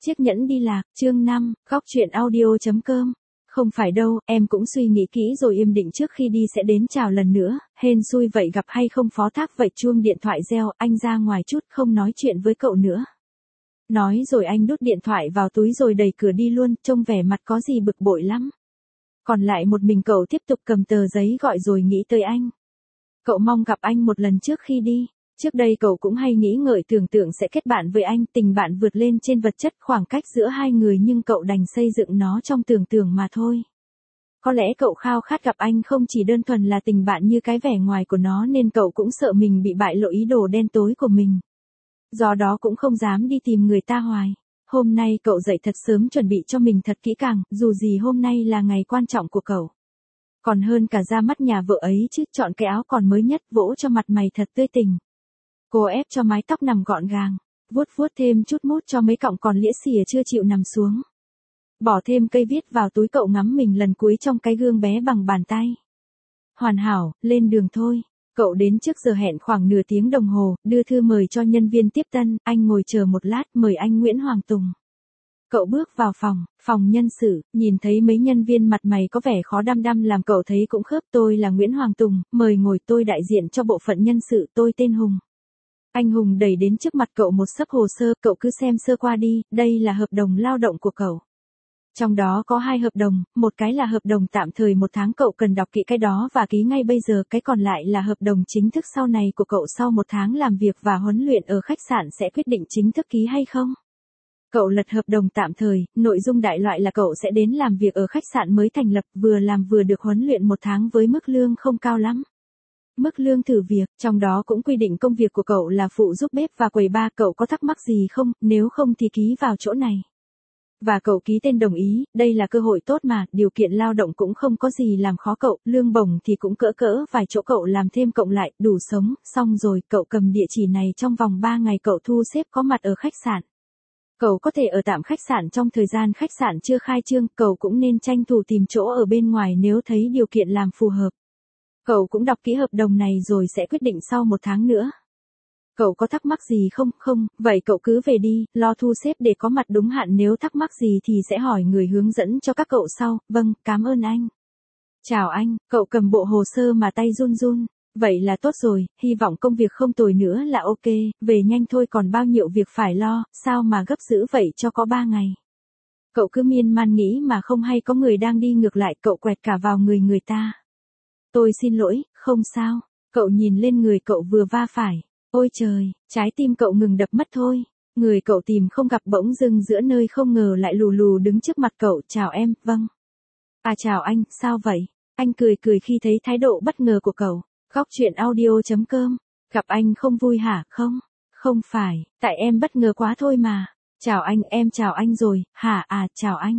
Chiếc nhẫn đi lạc, chương 5, góc truyện audio.com. Không phải đâu, em cũng suy nghĩ kỹ rồi, im định trước khi đi sẽ đến chào lần nữa, hên xui vậy gặp hay không phó thác vậy. Chuông điện thoại reo, anh ra ngoài chút không nói chuyện với cậu nữa. Nói rồi anh đút điện thoại vào túi rồi đẩy cửa đi luôn, trông vẻ mặt có gì bực bội lắm. Còn lại một mình cậu tiếp tục cầm tờ giấy gọi rồi nghĩ tới anh. Cậu mong gặp anh một lần trước khi đi. Trước đây cậu cũng hay nghĩ ngợi tưởng tượng sẽ kết bạn với anh, tình bạn vượt lên trên vật chất, khoảng cách giữa hai người, nhưng cậu đành xây dựng nó trong tưởng tượng mà thôi. Có lẽ cậu khao khát gặp anh không chỉ đơn thuần là tình bạn như cái vẻ ngoài của nó, nên cậu cũng sợ mình bị bại lộ ý đồ đen tối của mình. Do đó cũng không dám đi tìm người ta hoài. Hôm nay cậu dậy thật sớm chuẩn bị cho mình thật kỹ càng, dù gì hôm nay là ngày quan trọng của cậu. Còn hơn cả ra mắt nhà vợ ấy chứ, chọn cái áo còn mới nhất, vỗ cho mặt mày thật tươi tỉnh. Cô ép cho mái tóc nằm gọn gàng, vuốt vuốt thêm chút mút cho mấy cọng còn lĩa xìa chưa chịu nằm xuống. Bỏ thêm cây viết vào túi, cậu ngắm mình lần cuối trong cái gương bé bằng bàn tay. Hoàn hảo, lên đường thôi. Cậu đến trước giờ hẹn khoảng nửa tiếng đồng hồ, đưa thư mời cho nhân viên tiếp tân, anh ngồi chờ một lát, mời anh Nguyễn Hoàng Tùng. Cậu bước vào phòng nhân sự, nhìn thấy mấy nhân viên mặt mày có vẻ khó đăm đăm làm cậu thấy cũng khớp. Tôi là Nguyễn Hoàng Tùng, mời ngồi, tôi đại diện cho bộ phận nhân sự, tôi tên Hùng. Anh Hùng đẩy đến trước mặt cậu một xấp hồ sơ, cậu cứ xem sơ qua đi, đây là hợp đồng lao động của cậu. Trong đó có 2 hợp đồng, một cái là hợp đồng tạm thời 1 tháng, cậu cần đọc kỹ cái đó và ký ngay bây giờ, cái còn lại là hợp đồng chính thức sau này của cậu, sau 1 tháng làm việc và huấn luyện ở khách sạn sẽ quyết định chính thức ký hay không. Cậu lật hợp đồng tạm thời, nội dung đại loại là cậu sẽ đến làm việc ở khách sạn mới thành lập, vừa làm vừa được huấn luyện 1 tháng với mức lương không cao lắm. Mức lương thử việc, trong đó cũng quy định công việc của cậu là phụ giúp bếp và quầy bar, cậu có thắc mắc gì không, nếu không thì ký vào chỗ này. Và cậu ký tên đồng ý, đây là cơ hội tốt mà, điều kiện lao động cũng không có gì làm khó cậu, lương bổng thì cũng cỡ vài chỗ cậu làm thêm cộng lại, đủ sống, xong rồi, cậu cầm địa chỉ này, trong vòng 3 ngày cậu thu xếp có mặt ở khách sạn. Cậu có thể ở tạm khách sạn trong thời gian khách sạn chưa khai trương, cậu cũng nên tranh thủ tìm chỗ ở bên ngoài nếu thấy điều kiện làm phù hợp. Cậu cũng đọc kỹ hợp đồng này rồi sẽ quyết định sau 1 tháng nữa. Cậu có thắc mắc gì không? Không, vậy cậu cứ về đi, lo thu xếp để có mặt đúng hạn, nếu thắc mắc gì thì sẽ hỏi người hướng dẫn cho các cậu sau. Vâng, cảm ơn anh. Chào anh, cậu cầm bộ hồ sơ mà tay run run. Vậy là tốt rồi, hy vọng công việc không tồi nữa là ok, về nhanh thôi, còn bao nhiêu việc phải lo, sao mà gấp dữ vậy cho có 3 ngày. Cậu cứ miên man nghĩ mà không hay có người đang đi ngược lại, cậu quẹt cả vào người ta. Tôi xin lỗi, không sao. Cậu nhìn lên người cậu vừa va phải. Ôi trời, trái tim cậu ngừng đập mất thôi. Người cậu tìm không gặp bỗng dưng giữa nơi không ngờ lại lù lù đứng trước mặt cậu. Chào em, vâng. À chào anh, sao vậy? Anh cười khi thấy thái độ bất ngờ của cậu. Góc truyện audio.com. Gặp anh không vui hả? Không, không phải, tại em bất ngờ quá thôi mà. Chào anh, em chào anh rồi, hả? À, chào anh.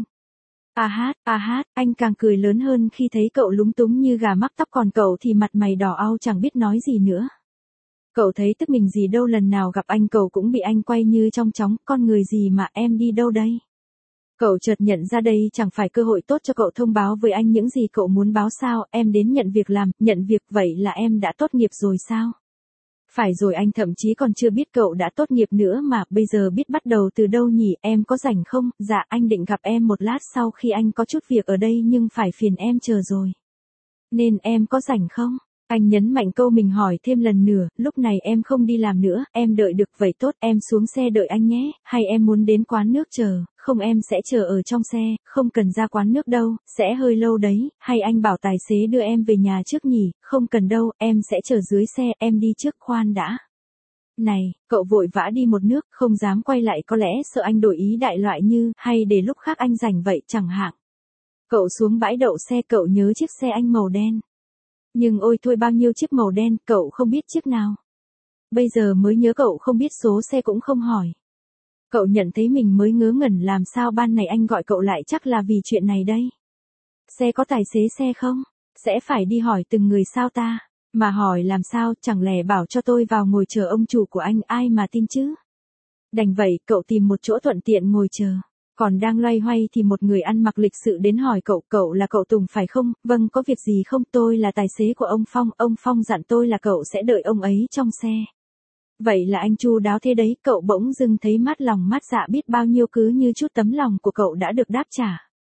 Anh càng cười lớn hơn khi thấy cậu lúng túng như gà mắc tóc, còn cậu thì mặt mày đỏ au chẳng biết nói gì nữa. Cậu thấy tức mình gì đâu, lần nào gặp anh cậu cũng bị anh quay như trong chóng, con người gì mà em đi đâu đây? Cậu chợt nhận ra đây chẳng phải cơ hội tốt cho cậu thông báo với anh những gì cậu muốn báo sao, em đến nhận việc làm, nhận việc, vậy là em đã tốt nghiệp rồi sao? Phải rồi, anh thậm chí còn chưa biết cậu đã tốt nghiệp nữa mà, bây giờ biết bắt đầu từ đâu nhỉ, em có rảnh không? Dạ, anh định gặp em một lát sau khi anh có chút việc ở đây nhưng phải phiền em chờ rồi. Nên em có rảnh không? Anh nhấn mạnh câu mình hỏi thêm lần nữa, lúc này em không đi làm nữa, em đợi được, vậy tốt, em xuống xe đợi anh nhé, hay em muốn đến quán nước chờ? Không, em sẽ chờ ở trong xe, không cần ra quán nước đâu, sẽ hơi lâu đấy, hay anh bảo tài xế đưa em về nhà trước nhỉ? Không cần đâu, em sẽ chờ dưới xe, em đi trước, khoan đã. Này, cậu vội vã đi một nước, không dám quay lại, có lẽ sợ anh đổi ý, đại loại như, hay để lúc khác anh rảnh vậy chẳng hạn. Cậu xuống bãi đậu xe, cậu nhớ chiếc xe anh màu đen. Nhưng ôi thôi, bao nhiêu chiếc màu đen, cậu không biết chiếc nào. Bây giờ mới nhớ cậu không biết số xe cũng không hỏi. Cậu nhận thấy mình mới ngớ ngẩn, làm sao ban này anh gọi cậu lại, chắc là vì chuyện này đây. Xe có tài xế xe không? Sẽ phải đi hỏi từng người sao ta? Mà hỏi làm sao, chẳng lẽ bảo cho tôi vào ngồi chờ ông chủ của anh, ai mà tin chứ? Đành vậy, cậu tìm một chỗ thuận tiện ngồi chờ. Còn đang loay hoay thì một người ăn mặc lịch sự đến hỏi cậu là cậu Tùng phải không? Vâng, có việc gì không? Tôi là tài xế của ông Phong dặn tôi là cậu sẽ đợi ông ấy trong xe. Vậy là anh chu đáo thế đấy, cậu bỗng dưng thấy mát lòng mát dạ biết bao nhiêu, cứ như chút tấm lòng của cậu đã được đáp trả.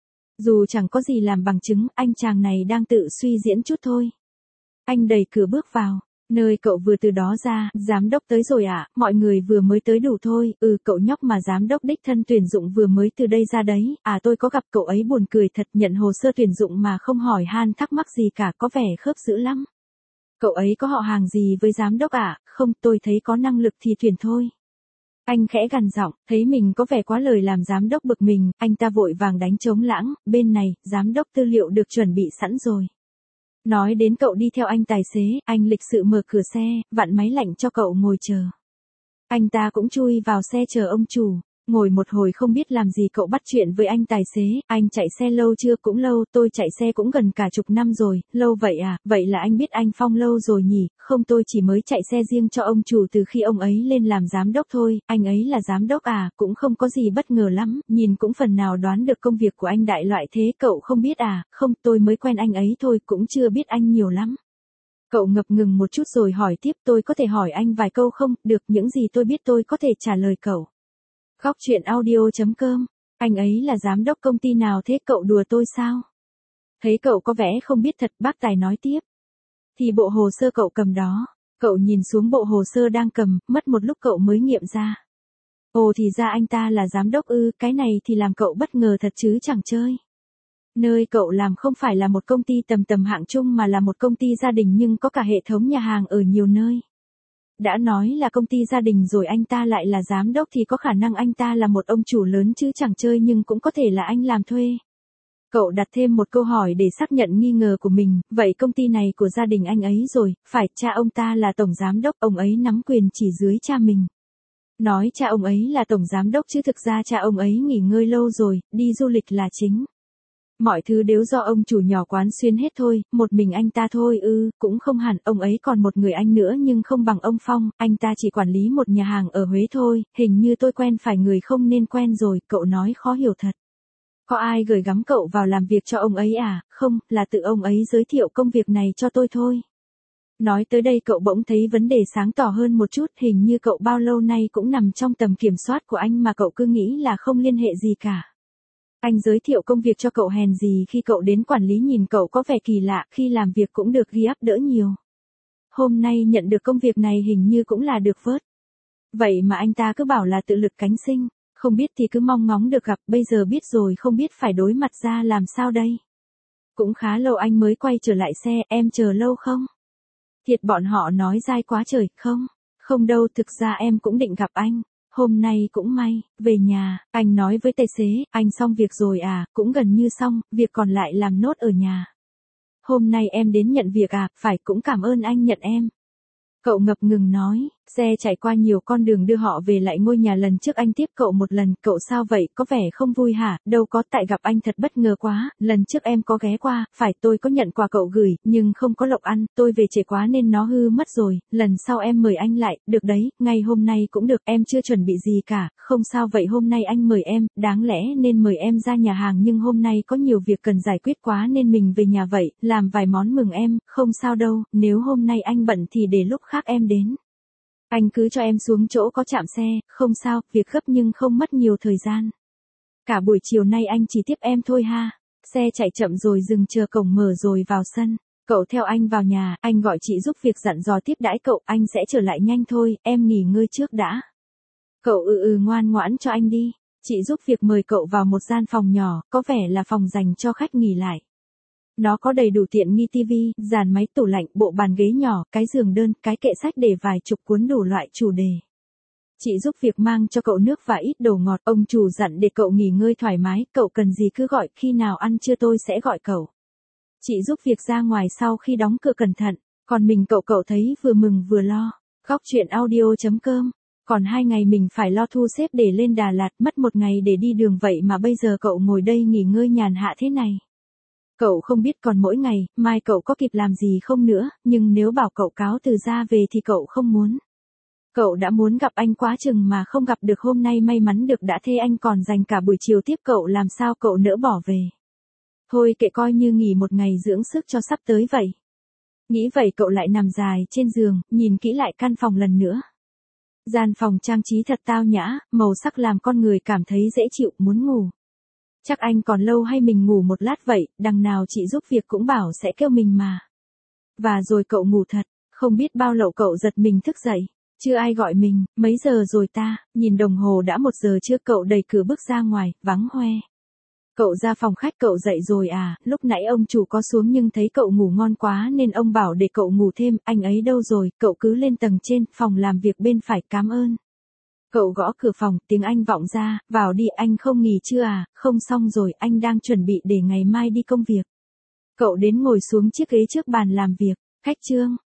Dù chẳng có gì làm bằng chứng, anh chàng này đang tự suy diễn chút thôi. Anh đẩy cửa bước vào. Nơi cậu vừa từ đó ra, giám đốc tới rồi ạ, mọi người vừa mới tới đủ thôi, cậu nhóc mà giám đốc đích thân tuyển dụng vừa mới từ đây ra đấy, tôi có gặp cậu ấy buồn cười thật, nhận hồ sơ tuyển dụng mà không hỏi han thắc mắc gì cả, có vẻ khớp dữ lắm. Cậu ấy có họ hàng gì với giám đốc ạ? Không, tôi thấy có năng lực thì tuyển thôi. Anh khẽ gằn giọng, thấy mình có vẻ quá lời làm giám đốc bực mình, anh ta vội vàng đánh trống lãng, bên này, giám đốc tư liệu được chuẩn bị sẵn rồi. Nói đến cậu đi theo anh tài xế, anh lịch sự mở cửa xe, vặn máy lạnh cho cậu ngồi chờ. Anh ta cũng chui vào xe chờ ông chủ. Ngồi một hồi không biết làm gì cậu bắt chuyện với anh tài xế, anh chạy xe lâu chưa? Cũng lâu, tôi chạy xe cũng gần cả chục năm rồi, lâu vậy à, vậy là anh biết anh Phong lâu rồi nhỉ? Không, tôi chỉ mới chạy xe riêng cho ông chủ từ khi ông ấy lên làm giám đốc thôi, anh ấy là giám đốc à, cũng không có gì bất ngờ lắm, nhìn cũng phần nào đoán được công việc của anh đại loại thế, cậu không biết à? Không, tôi mới quen anh ấy thôi, cũng chưa biết anh nhiều lắm. Cậu ngập ngừng một chút rồi hỏi tiếp, tôi có thể hỏi anh vài câu không? Được, những gì tôi biết tôi có thể trả lời cậu. Góc chuyện audio.com. Anh ấy là giám đốc công ty nào thế, cậu đùa tôi sao? Thấy cậu có vẻ không biết thật, bác tài nói tiếp. Thì bộ hồ sơ cậu cầm đó. Cậu nhìn xuống bộ hồ sơ đang cầm, mất một lúc cậu mới nghiệm ra. Ồ, thì ra anh ta là giám đốc ư, cái này thì làm cậu bất ngờ thật chứ chẳng chơi. Nơi cậu làm không phải là một công ty tầm tầm hạng trung mà là một công ty gia đình nhưng có cả hệ thống nhà hàng ở nhiều nơi. Đã nói là công ty gia đình rồi anh ta lại là giám đốc thì có khả năng anh ta là một ông chủ lớn chứ chẳng chơi, nhưng cũng có thể là anh làm thuê. Cậu đặt thêm một câu hỏi để xác nhận nghi ngờ của mình, vậy công ty này của gia đình anh ấy rồi, phải, cha ông ta là tổng giám đốc, ông ấy nắm quyền chỉ dưới cha mình. Nói cha ông ấy là tổng giám đốc chứ thực ra cha ông ấy nghỉ ngơi lâu rồi, đi du lịch là chính. Mọi thứ đều do ông chủ nhỏ quán xuyên hết thôi, một mình anh ta thôi cũng không hẳn, ông ấy còn một người anh nữa nhưng không bằng ông Phong, anh ta chỉ quản lý một nhà hàng ở Huế thôi, hình như tôi quen phải người không nên quen rồi, cậu nói khó hiểu thật. Có ai gửi gắm cậu vào làm việc cho ông ấy à? Không, là tự ông ấy giới thiệu công việc này cho tôi thôi. Nói tới đây cậu bỗng thấy vấn đề sáng tỏ hơn một chút, hình như cậu bao lâu nay cũng nằm trong tầm kiểm soát của anh mà cậu cứ nghĩ là không liên hệ gì cả. Anh giới thiệu công việc cho cậu hèn gì khi cậu đến quản lý nhìn cậu có vẻ kỳ lạ, khi làm việc cũng được ghi áp đỡ nhiều. Hôm nay nhận được công việc này hình như cũng là được vớt. Vậy mà anh ta cứ bảo là tự lực cánh sinh, không biết thì cứ mong ngóng được gặp, bây giờ biết rồi không biết phải đối mặt ra làm sao đây. Cũng khá lâu anh mới quay trở lại xe, em chờ lâu không? Thiệt bọn họ nói dai quá trời, không? Không đâu, thực ra em cũng định gặp anh. Hôm nay cũng may, về nhà, anh nói với tài xế, anh xong việc rồi à, cũng gần như xong, việc còn lại làm nốt ở nhà. Hôm nay em đến nhận việc à, phải, cũng cảm ơn anh nhận em. Cậu ngập ngừng nói, xe chạy qua nhiều con đường đưa họ về lại ngôi nhà lần trước anh tiếp cậu một lần, cậu sao vậy, có vẻ không vui hả? Đâu có, tại gặp anh thật bất ngờ quá, lần trước em có ghé qua, phải, tôi có nhận quà cậu gửi, nhưng không có lộc ăn, tôi về trễ quá nên nó hư mất rồi, lần sau em mời anh lại, được đấy, ngày hôm nay cũng được, em chưa chuẩn bị gì cả, không sao. Vậy hôm nay anh mời em, đáng lẽ nên mời em ra nhà hàng nhưng hôm nay có nhiều việc cần giải quyết quá nên mình về nhà vậy, làm vài món mừng em, không sao đâu, nếu hôm nay anh bận thì để lúc khác em đến. Anh cứ cho em xuống chỗ có trạm xe, không sao, việc gấp nhưng không mất nhiều thời gian. Cả buổi chiều nay anh chỉ tiếp em thôi ha. Xe chạy chậm rồi dừng chờ cổng mở rồi vào sân. Cậu theo anh vào nhà, anh gọi chị giúp việc dặn dò tiếp đãi cậu, anh sẽ trở lại nhanh thôi, em nghỉ ngơi trước đã. Cậu ngoan ngoãn cho anh đi. Chị giúp việc mời cậu vào một gian phòng nhỏ, có vẻ là phòng dành cho khách nghỉ lại. Nó có đầy đủ tiện nghi tivi, dàn máy, tủ lạnh, bộ bàn ghế nhỏ, cái giường đơn, cái kệ sách để vài chục cuốn đủ loại chủ đề. Chị giúp việc mang cho cậu nước và ít đồ ngọt, ông chủ dặn để cậu nghỉ ngơi thoải mái, cậu cần gì cứ gọi, khi nào ăn trưa tôi sẽ gọi cậu. Chị giúp việc ra ngoài sau khi đóng cửa cẩn thận, còn mình cậu thấy vừa mừng vừa lo. Góc chuyện audio.com. Còn 2 ngày mình phải lo thu xếp để lên Đà Lạt, mất 1 ngày để đi đường vậy mà bây giờ cậu ngồi đây nghỉ ngơi nhàn hạ thế này. Cậu không biết còn mỗi ngày, mai cậu có kịp làm gì không nữa, nhưng nếu bảo cậu cáo từ ra về thì cậu không muốn. Cậu đã muốn gặp anh quá chừng mà không gặp được, hôm nay may mắn được đã thế anh còn dành cả buổi chiều tiếp cậu, làm sao cậu nỡ bỏ về. Thôi kệ, coi như nghỉ 1 ngày dưỡng sức cho sắp tới vậy. Nghĩ vậy cậu lại nằm dài trên giường, nhìn kỹ lại căn phòng lần nữa. Gian phòng trang trí thật tao nhã, màu sắc làm con người cảm thấy dễ chịu, muốn ngủ. Chắc anh còn lâu hay mình ngủ một lát vậy, đằng nào chị giúp việc cũng bảo sẽ kêu mình mà. Và rồi cậu ngủ thật, không biết bao lâu cậu giật mình thức dậy. Chưa ai gọi mình, mấy giờ rồi ta, nhìn đồng hồ đã 1 giờ chưa, cậu đẩy cửa bước ra ngoài, vắng hoe. Cậu ra phòng khách, cậu dậy rồi à, lúc nãy ông chủ có xuống nhưng thấy cậu ngủ ngon quá nên ông bảo để cậu ngủ thêm, anh ấy đâu rồi, cậu cứ lên tầng trên, phòng làm việc bên phải, cảm ơn. Cậu gõ cửa phòng, tiếng Anh vọng ra, vào đi, anh không nghỉ chưa à, không, xong rồi, anh đang chuẩn bị để ngày mai đi công việc. Cậu đến ngồi xuống chiếc ghế trước bàn làm việc, khách Trương.